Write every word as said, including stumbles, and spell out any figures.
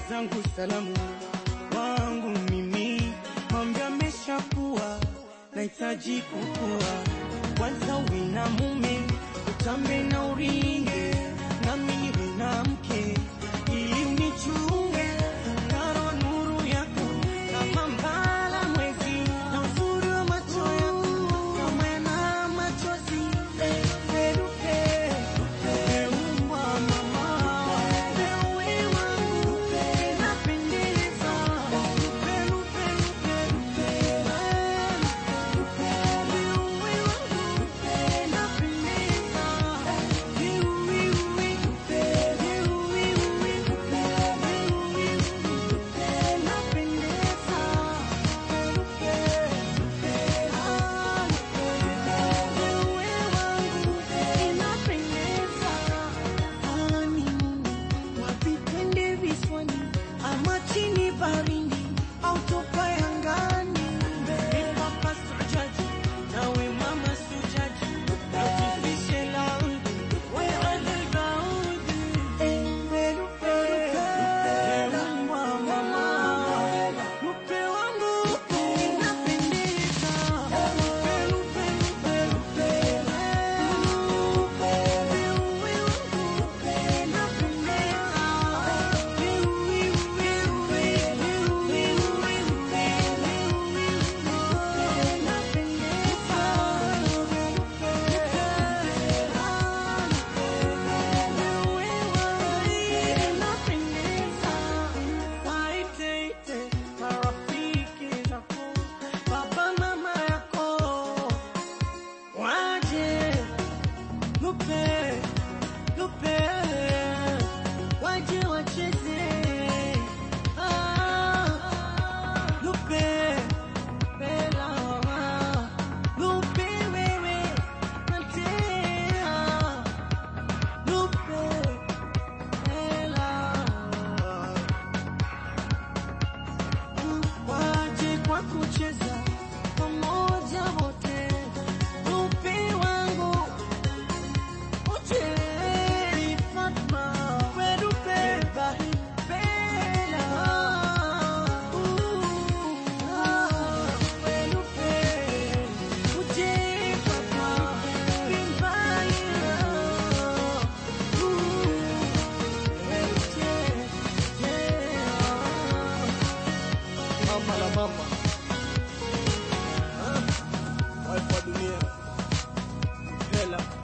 zangu salamu wangu mimi, mambo yameshakuwa, nahitaji kukua. Kwanza wina mume, utambe na uringe, na mimi wina mke, ili unichunge. Karo nuru yako kama mbala mwezi, na uzuri wa macho yako kama yana machozi. Perupe, umwa mama, wewe wangu napendeza. Perupe, perupe, wewe wangu napendeza. Wewe, kucheza pamoja wote, lupe wangu ujeri Fatma, werupe bahi bela, werupe ujeri Fatma bimbaira, mama la mama Alfa dunia Hela